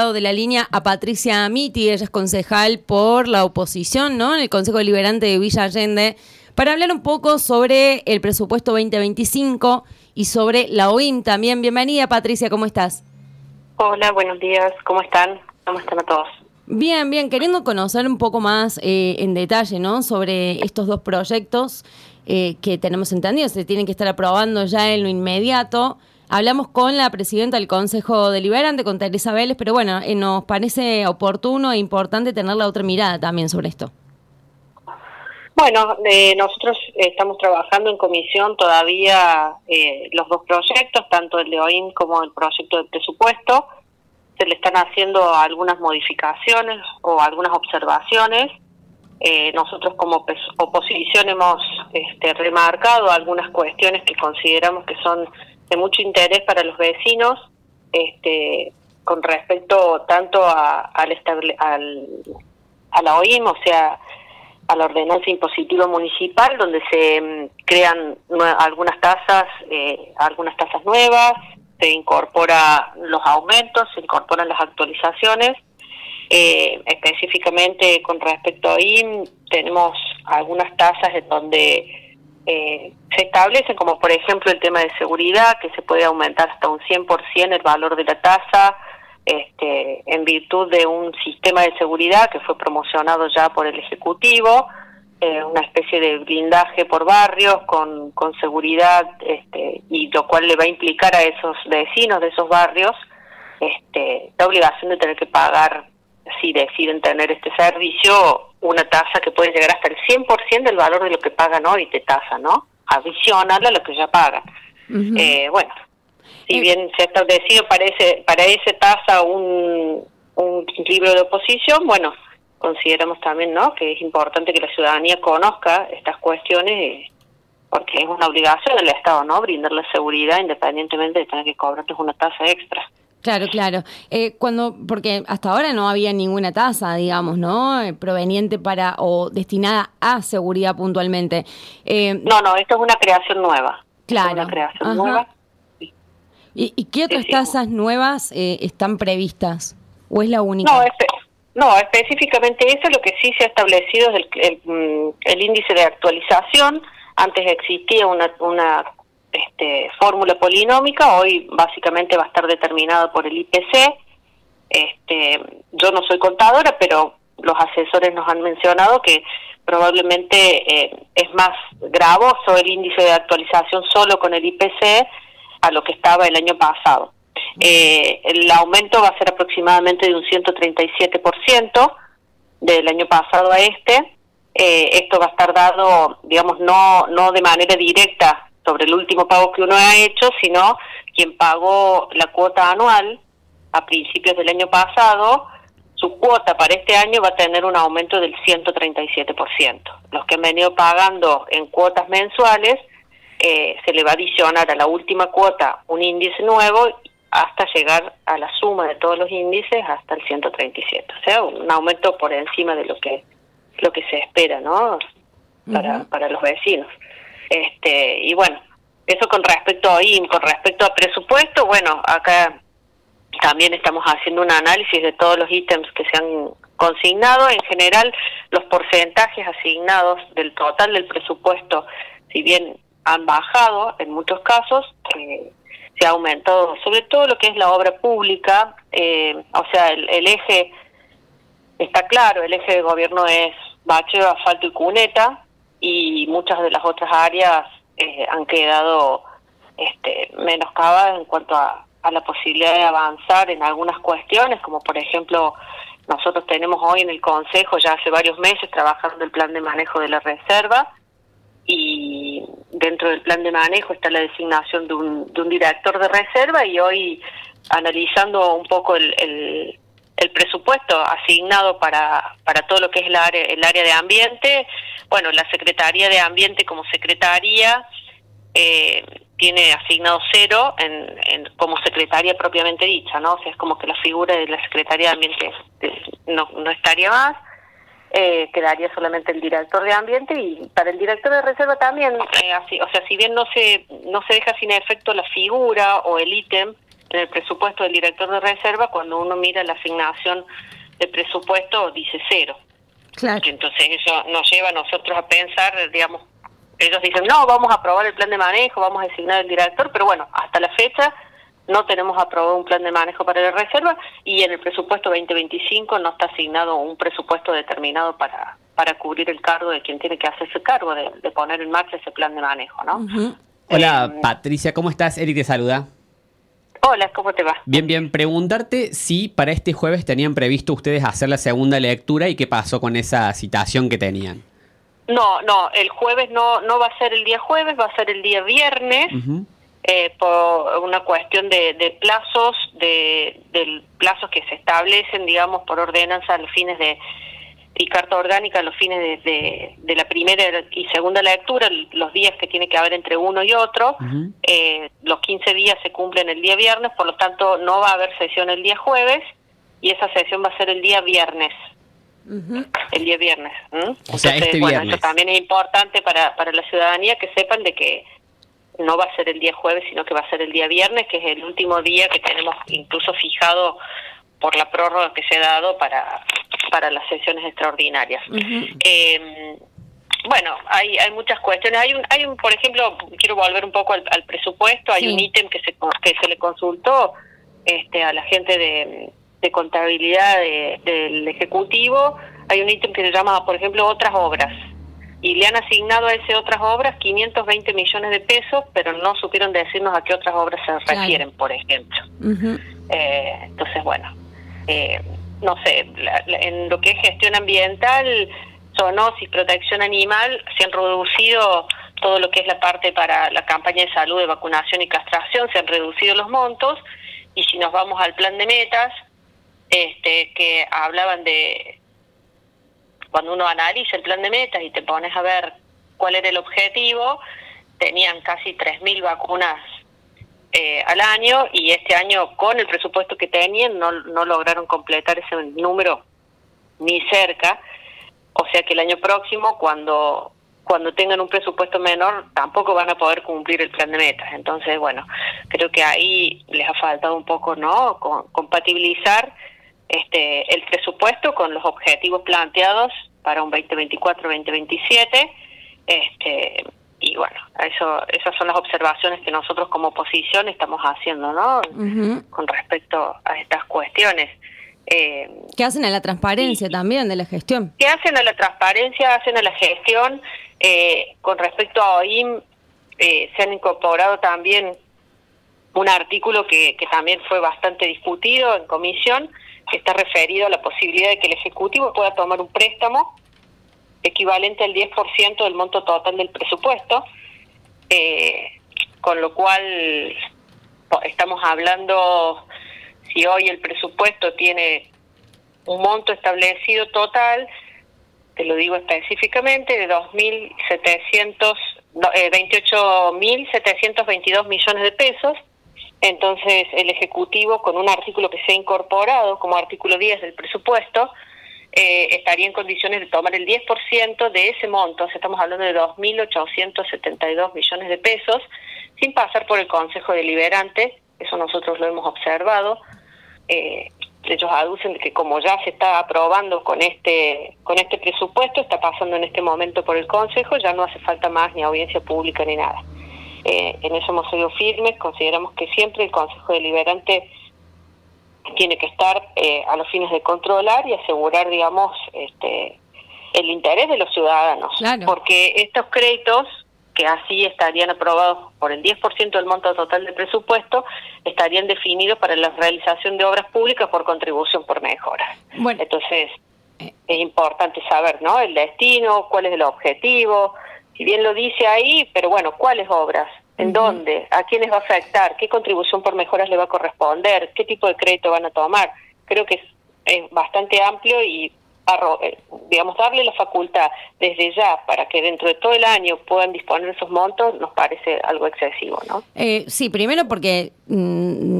lado de la línea a Patricia Amiti, ella es concejal por la oposición, ¿no?, en el Consejo Deliberante de Villa Allende, para hablar un poco sobre el presupuesto 2025 y sobre la OIM también. Bienvenida, Patricia, ¿cómo estás? Hola, buenos días, ¿cómo están? ¿Cómo están a todos? Bien, queriendo conocer un poco más en detalle, ¿no?, sobre estos dos proyectos que tenemos entendido, se tienen que estar aprobando ya en lo inmediato. Hablamos con la presidenta del Consejo Deliberante, con Teresa Vélez, pero bueno, nos parece oportuno e importante tener la otra mirada también sobre esto. Bueno, nosotros estamos trabajando en comisión todavía los dos proyectos, tanto el de OIM como el proyecto de presupuesto. Se le están haciendo algunas modificaciones o algunas observaciones. Nosotros como oposición hemos remarcado algunas cuestiones que consideramos que son de mucho interés para los vecinos, con respecto tanto a la OIM, o sea, a la ordenanza impositiva municipal, donde se crean algunas tasas nuevas, se incorporan los aumentos, se incorporan las actualizaciones. Específicamente con respecto a OIM, tenemos algunas tasas en donde se establecen, como por ejemplo el tema de seguridad, que se puede aumentar hasta un 100% el valor de la tasa, en virtud de un sistema de seguridad que fue promocionado ya por el Ejecutivo, una especie de blindaje por barrios con seguridad, y lo cual le va a implicar a esos vecinos de esos barrios la obligación de tener que pagar, si deciden tener este servicio, una tasa que puede llegar hasta el 100% del valor de lo que pagan hoy de tasa, ¿no? Adicional a lo que ya pagan. Uh-huh. Bueno, si bien se ha establecido para esa tasa un libro de oposición, bueno, consideramos también, ¿no?, que es importante que la ciudadanía conozca estas cuestiones, porque es una obligación del Estado, ¿no?, brindarle seguridad independientemente de tener que cobrarles una tasa extra. Claro. Porque hasta ahora no había ninguna tasa, digamos, ¿no?, proveniente para o destinada a seguridad puntualmente. No, esto es una creación nueva. Claro. Es una creación nueva. ¿Y qué otras tasas nuevas están previstas? ¿O es la única? No, específicamente eso. Lo que sí se ha establecido es el índice de actualización. Antes existía una fórmula polinómica, hoy básicamente va a estar determinado por el IPC. Yo no soy contadora, pero los asesores nos han mencionado que probablemente es más gravoso el índice de actualización solo con el IPC a lo que estaba el año pasado. El aumento va a ser aproximadamente de un 137% del año pasado a este. Esto va a estar dado, digamos, no de manera directa sobre el último pago que uno ha hecho, sino quien pagó la cuota anual a principios del año pasado, su cuota para este año va a tener un aumento del 137%. Los que han venido pagando en cuotas mensuales, se le va a adicionar a la última cuota un índice nuevo hasta llegar a la suma de todos los índices hasta el 137. O sea, un aumento por encima de lo que se espera, ¿no?, para los vecinos. Y bueno, eso con respecto a OIM. Con respecto a presupuesto, bueno, acá también estamos haciendo un análisis de todos los ítems que se han consignado. En general, los porcentajes asignados del total del presupuesto, si bien han bajado en muchos casos, se ha aumentado sobre todo lo que es la obra pública. O sea, el eje está claro, el eje de gobierno es bacheo, asfalto y cuneta, y muchas de las otras áreas han quedado menoscabadas en cuanto a la posibilidad de avanzar en algunas cuestiones, como por ejemplo, nosotros tenemos hoy en el Consejo, ya hace varios meses, trabajando el plan de manejo de la reserva, y dentro del plan de manejo está la designación de un director de reserva, y hoy, analizando un poco el presupuesto asignado para todo lo que es el área de ambiente, bueno, la Secretaría de Ambiente como secretaría tiene asignado 0 como secretaria propiamente dicha, ¿no? O sea, es como que la figura de la Secretaría de Ambiente no estaría más, quedaría solamente el director de ambiente, y para el director de reserva también, así, o sea, si bien no se deja sin efecto la figura o el ítem en el presupuesto del director de reserva, cuando uno mira la asignación de presupuesto, dice 0. Claro. Entonces eso nos lleva a nosotros a pensar, digamos, ellos dicen, no, vamos a aprobar el plan de manejo, vamos a designar el director, pero bueno, hasta la fecha no tenemos aprobado un plan de manejo para la reserva y en el presupuesto 2025 no está asignado un presupuesto determinado para cubrir el cargo de quien tiene que hacerse cargo de poner en marcha ese plan de manejo, ¿no? Uh-huh. Hola, Patricia, ¿cómo estás? Eric te saluda. Hola, ¿cómo te va? Bien. Preguntarte si para este jueves tenían previsto ustedes hacer la segunda lectura y qué pasó con esa citación que tenían. No, el jueves no va a ser el día jueves, va a ser el día viernes, Uh-huh. Por una cuestión de plazos, de plazos que se establecen, digamos, por ordenanza a los fines y carta orgánica a los fines de la primera y segunda lectura, los días que tiene que haber entre uno y otro. Uh-huh. Los 15 días se cumplen el día viernes, por lo tanto no va a haber sesión el día jueves y esa sesión va a ser el día viernes. Uh-huh. El día viernes. O sea, este bueno, viernes. eso también es importante para la ciudadanía, que sepan de que no va a ser el día jueves, sino que va a ser el día viernes, que es el último día que tenemos incluso fijado por la prórroga que se ha dado para las sesiones extraordinarias. Uh-huh. Bueno, hay muchas cuestiones. Hay un, por ejemplo, quiero volver un poco al presupuesto. Hay Sí. un ítem que se le consultó a la gente de contabilidad del Ejecutivo. Hay un ítem que se llama, por ejemplo, otras obras. Y le han asignado a ese otras obras 520 millones de pesos, pero no supieron decirnos a qué otras obras se refieren, por ejemplo. Uh-huh. Entonces, bueno, no sé, en lo que es gestión ambiental, zoonosis, protección animal, se han reducido todo lo que es la parte para la campaña de salud, de vacunación y castración, se han reducido los montos, y si nos vamos al plan de metas, que hablaban de, cuando uno analiza el plan de metas y te pones a ver cuál era el objetivo, tenían casi 3.000 vacunas al año, y este año con el presupuesto que tenían no lograron completar ese número ni cerca. O sea que el año próximo, cuando tengan un presupuesto menor, tampoco van a poder cumplir el plan de metas. Entonces, bueno, creo que ahí les ha faltado un poco, ¿no?, compatibilizar el presupuesto con los objetivos planteados para un 2024-2027. Y bueno, esas son las observaciones que nosotros como oposición estamos haciendo, ¿no?, Uh-huh. con respecto a estas cuestiones. ¿Qué hacen a la transparencia también de la gestión? ¿Qué hacen a la transparencia? Hacen a la gestión. Con respecto a OIM, se han incorporado también un artículo que también fue bastante discutido en comisión, que está referido a la posibilidad de que el Ejecutivo pueda tomar un préstamo equivalente al 10% del monto total del presupuesto, con lo cual estamos hablando, si hoy el presupuesto tiene un monto establecido total, te lo digo específicamente, de 28.722 millones de pesos. Entonces el Ejecutivo, con un artículo que se ha incorporado como artículo 10 del presupuesto, estaría en condiciones de tomar el 10% de ese monto. O sea, estamos hablando de 2.872 millones de pesos, sin pasar por el Consejo Deliberante. Eso nosotros lo hemos observado. Ellos aducen de que como ya se está aprobando con este presupuesto, está pasando en este momento por el Consejo, ya no hace falta más ni audiencia pública ni nada. En eso hemos sido firmes. Consideramos que siempre el Consejo Deliberante tiene que estar a los fines de controlar y asegurar, digamos, el interés de los ciudadanos. Claro. Porque estos créditos, que así estarían aprobados por el 10% del monto total del presupuesto, estarían definidos para la realización de obras públicas por contribución por mejoras. Bueno. Entonces, es importante saber, ¿no?, el destino, cuál es el objetivo. Si bien lo dice ahí, pero bueno, ¿cuáles obras? ¿En Uh-huh. dónde? ¿A quiénes va a afectar? ¿Qué contribución por mejoras le va a corresponder? ¿Qué tipo de crédito van a tomar? Creo que es bastante amplio y, digamos, darle la facultad desde ya para que dentro de todo el año puedan disponer esos montos nos parece algo excesivo, ¿no? Sí, primero porque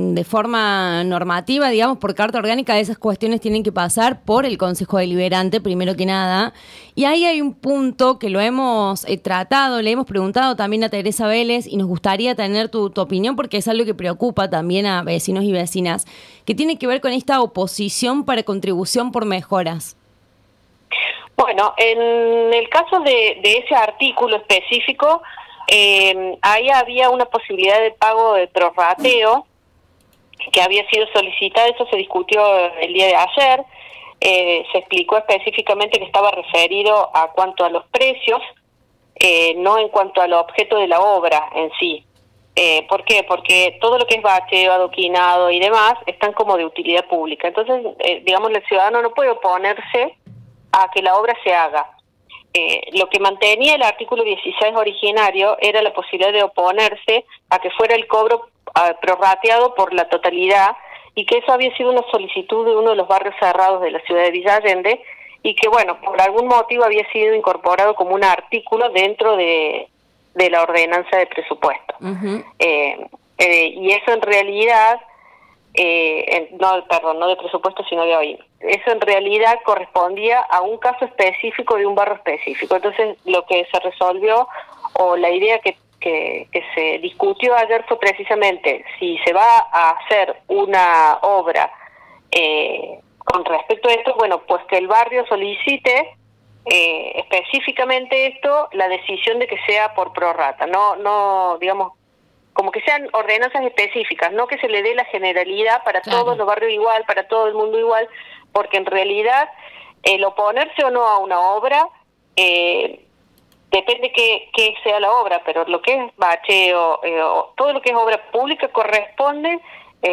de forma normativa, digamos, por carta orgánica, esas cuestiones tienen que pasar por el Consejo Deliberante, primero que nada. Y ahí hay un punto que lo hemos tratado, le hemos preguntado también a Teresa Vélez y nos gustaría tener tu opinión porque es algo que preocupa también a vecinos y vecinas, que tiene que ver con esta oposición para contribución por mejoras. Bueno, en el caso de ese artículo específico, ahí había una posibilidad de pago de prorrateo que había sido solicitada, eso se discutió el día de ayer, se explicó específicamente que estaba referido a cuanto a los precios, no en cuanto al objeto de la obra en sí. ¿Por qué? Porque todo lo que es bacheo, adoquinado y demás están como de utilidad pública. Entonces, digamos, el ciudadano no puede oponerse a que la obra se haga. Lo que mantenía el artículo 16 originario era la posibilidad de oponerse a que fuera el cobro prorrateado por la totalidad, y que eso había sido una solicitud de uno de los barrios cerrados de la ciudad de Villa Allende, y que, bueno, por algún motivo había sido incorporado como un artículo dentro de la ordenanza de presupuesto. Uh-huh. Y eso en realidad, no de presupuesto, sino de hoy. Eso en realidad correspondía a un caso específico de un barrio específico. Entonces, lo que se resolvió, o la idea que se discutió ayer fue precisamente si se va a hacer una obra con respecto a esto, bueno, pues que el barrio solicite específicamente esto, la decisión de que sea por prorrata, no digamos, como que sean ordenanzas específicas, no que se le dé la generalidad para todos los barrios igual, para todo el mundo igual, porque en realidad el oponerse o no a una obra depende que sea la obra, pero lo que es bacheo, todo lo que es obra pública corresponde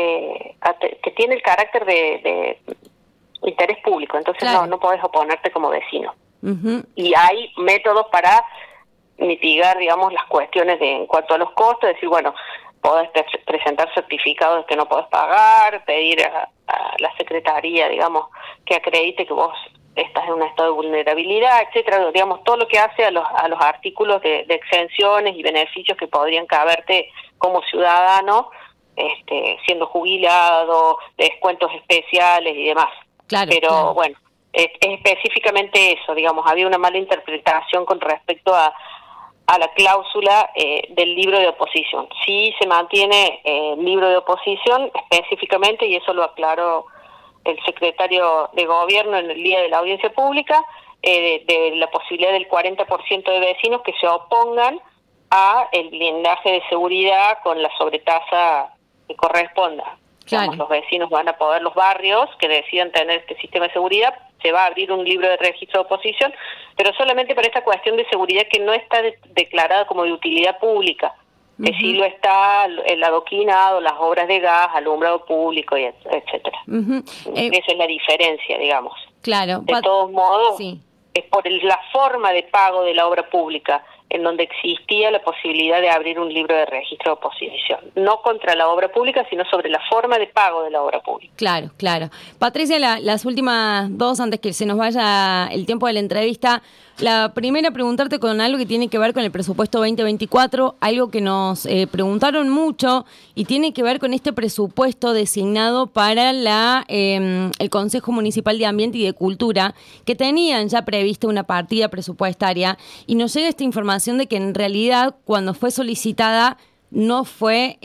que tiene el carácter de interés público, entonces no podés oponerte como vecino. Uh-huh. Y hay métodos para mitigar, digamos, las cuestiones en cuanto a los costos, decir, bueno, podés presentar certificados que no podés pagar, pedir a la secretaría, digamos, que acredite que vos estás en un estado de vulnerabilidad, etcétera, digamos, todo lo que hace a los artículos de exenciones y beneficios que podrían caberte como ciudadano, siendo jubilado, descuentos especiales y demás. Claro, pero bueno, es específicamente eso, digamos, había una mala interpretación con respecto a la cláusula del libro de oposición. Sí se mantiene el libro de oposición específicamente, y eso lo aclaró el secretario de Gobierno en el día de la audiencia pública, de la posibilidad del 40% de vecinos que se opongan a el blindaje de seguridad con la sobretasa que corresponda. Claro. Digamos, los vecinos van a poder, los barrios que decidan tener este sistema de seguridad, se va a abrir un libro de registro de oposición, pero solamente para esta cuestión de seguridad que no está declarada como de utilidad pública. Uh-huh. Que sí lo está el adoquinado, las obras de gas, alumbrado público, y etcétera. Uh-huh. Esa es la diferencia, digamos. Claro. De todos modos, sí, es por la forma de pago de la obra pública en donde existía la posibilidad de abrir un libro de registro de oposición. No contra la obra pública, sino sobre la forma de pago de la obra pública. Claro, claro. Patricia, las últimas dos, antes que se nos vaya el tiempo de la entrevista. La primera, preguntarte con algo que tiene que ver con el presupuesto 2024, algo que nos preguntaron mucho, y tiene que ver con este presupuesto designado para el Consejo Municipal de Ambiente y de Cultura, que tenían ya prevista una partida presupuestaria, y nos llega esta información de que en realidad cuando fue solicitada no fue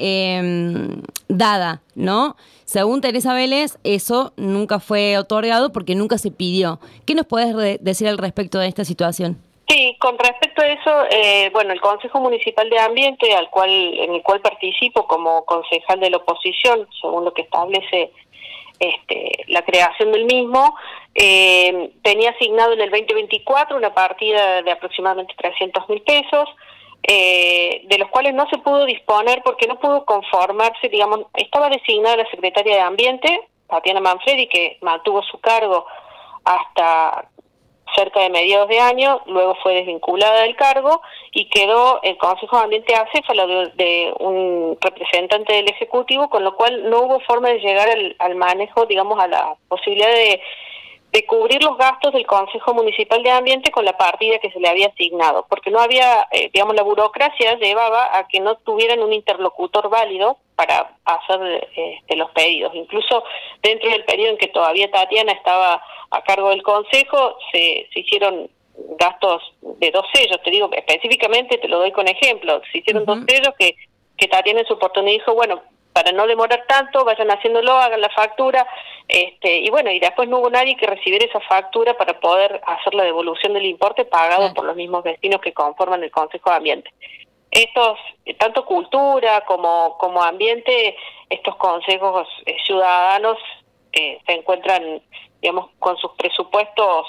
dada, ¿no? Según Teresa Vélez, eso nunca fue otorgado porque nunca se pidió. ¿Qué nos podés decir al respecto de esta situación? Sí, con respecto a eso, bueno, el Consejo Municipal de Ambiente, en el cual participo como concejal de la oposición, según lo que establece la creación del mismo, tenía asignado en el 2024 una partida de aproximadamente 300.000 pesos, de los cuales no se pudo disponer porque no pudo conformarse, digamos, estaba designada la secretaria de Ambiente, Tatiana Manfredi, que mantuvo su cargo hasta cerca de mediados de año, luego fue desvinculada del cargo y quedó el Consejo de Ambiente acéfalo de un representante del Ejecutivo, con lo cual no hubo forma de llegar al manejo, digamos, a la posibilidad de cubrir los gastos del Consejo Municipal de Ambiente con la partida que se le había asignado, porque no había, digamos, la burocracia llevaba a que no tuvieran un interlocutor válido para hacer los pedidos. Incluso dentro del periodo en que todavía Tatiana estaba a cargo del Consejo, se hicieron gastos de 2 sellos, te digo específicamente, te lo doy con ejemplo, se hicieron 2 sellos que Tatiana en su oportunidad dijo, bueno, para no demorar tanto, vayan haciéndolo, hagan la factura, y bueno, y después no hubo nadie que recibiera esa factura para poder hacer la devolución del importe pagado por los mismos vecinos que conforman el Consejo de Ambiente. Estos, tanto cultura como ambiente, estos consejos ciudadanos se encuentran, digamos, con sus presupuestos,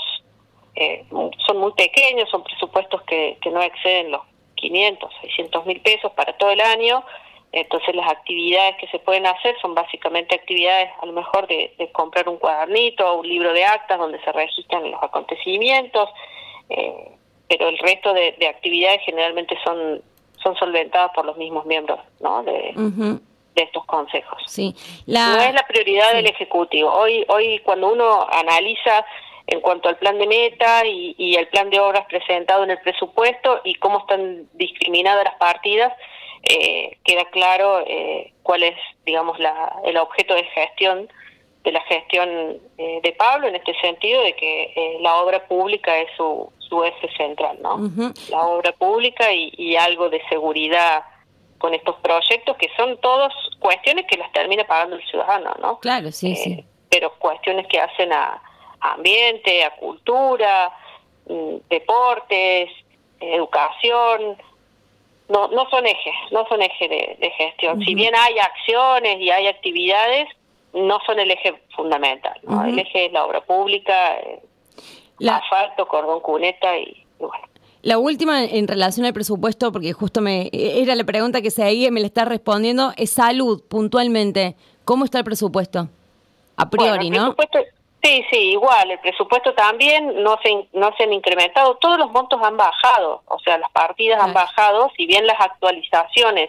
son muy pequeños, son presupuestos que no exceden los 500, 600 mil pesos para todo el año. Entonces las actividades que se pueden hacer son básicamente actividades a lo mejor de comprar un cuadernito o un libro de actas donde se registran los acontecimientos, pero el resto de actividades generalmente son solventadas por los mismos miembros, ¿no? de estos consejos. Sí. No es la prioridad del Ejecutivo. Hoy cuando uno analiza en cuanto al plan de meta y el plan de obras presentado en el presupuesto y cómo están discriminadas las partidas, queda claro cuál es, digamos, el objeto de la gestión de Pablo, en este sentido de que la obra pública es su eje central, ¿no? La obra pública y algo de seguridad con estos proyectos que son todos cuestiones que las termina pagando el ciudadano, ¿no? Claro, sí. Pero cuestiones que hacen a ambiente, a cultura, deportes, educación, no son eje de gestión. Si bien hay acciones y hay actividades, no son el eje fundamental, ¿no? El eje es la obra pública, asfalto, cordón cuneta y bueno. La última en relación al presupuesto, porque justo era la pregunta que seguía y me la está respondiendo, es salud, puntualmente. ¿Cómo está el presupuesto? A priori, bueno, Sí, igual, el presupuesto también no se han incrementado, todos los montos han bajado, o sea, las partidas han bajado, si bien las actualizaciones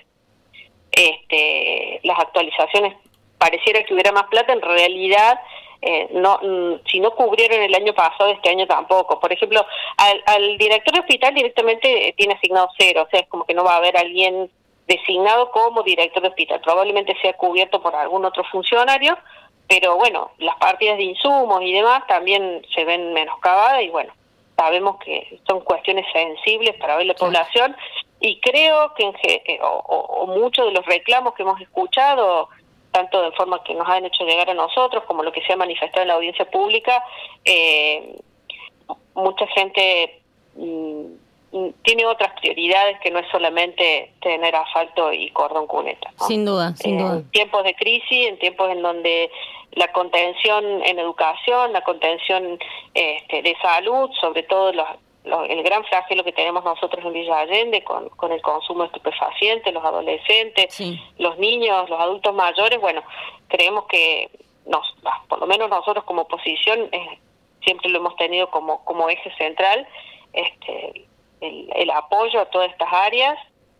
pareciera que hubiera más plata, en realidad si no cubrieron el año pasado, este año tampoco. Por ejemplo, al director de hospital directamente tiene asignado 0, o sea, es como que no va a haber alguien designado como director de hospital, probablemente sea cubierto por algún otro funcionario, pero bueno, las partidas de insumos y demás también se ven menoscabadas y bueno, sabemos que son cuestiones sensibles para hoy la población y creo que muchos de los reclamos que hemos escuchado, tanto de forma que nos han hecho llegar a nosotros como lo que se ha manifestado en la audiencia pública, mucha gente tiene otras prioridades que no es solamente tener asfalto y cordón cuneta, ¿no? Sin duda. En tiempos de crisis, en tiempos en donde la contención en educación, la contención de salud, sobre todo el gran flagelo que tenemos nosotros en Villa Allende con el consumo de estupefacientes, los adolescentes, los niños, los adultos mayores, bueno, creemos que por lo menos nosotros como oposición siempre lo hemos tenido como eje central, el apoyo a todas estas áreas,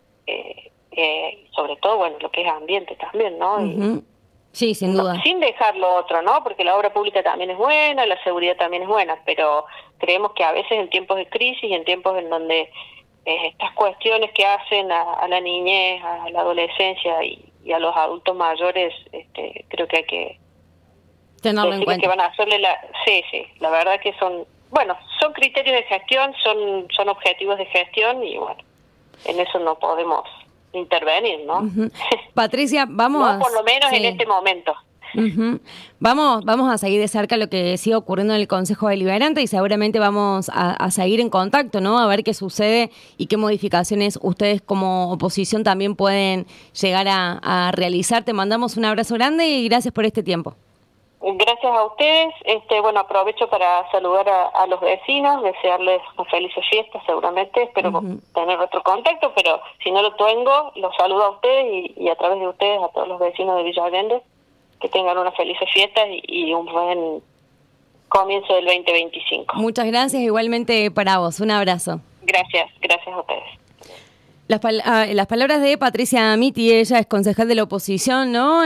sobre todo, bueno, lo que es ambiente también, ¿no? Sí, sin duda. Sin dejar lo otro, ¿no? Porque la obra pública también es buena, la seguridad también es buena, pero creemos que a veces en tiempos de crisis y en tiempos en donde estas cuestiones que hacen a la niñez, a la adolescencia y a los adultos mayores, creo que hay que tenerlo en cuenta. Que van a hacerle la verdad que son criterios de gestión, son objetivos de gestión y bueno, en eso no podemos intervenir, ¿no? Patricia, vamos... No, por lo menos en este momento. Vamos a seguir de cerca lo que sigue ocurriendo en el Consejo Deliberante y seguramente vamos a seguir en contacto, ¿no? A ver qué sucede y qué modificaciones ustedes como oposición también pueden llegar a realizar. Te mandamos un abrazo grande y gracias por este tiempo. Gracias a ustedes. Bueno, aprovecho para saludar a los vecinos, desearles una feliz fiesta, seguramente. Espero tener otro contacto, pero si no lo tengo, los saludo a ustedes y a través de ustedes a todos los vecinos de Villa Allende. Que tengan una feliz fiesta y un buen comienzo del 2025. Muchas gracias, igualmente para vos. Un abrazo. Gracias a ustedes. Las palabras de Patricia Amiti, ella es concejal de la oposición, ¿no?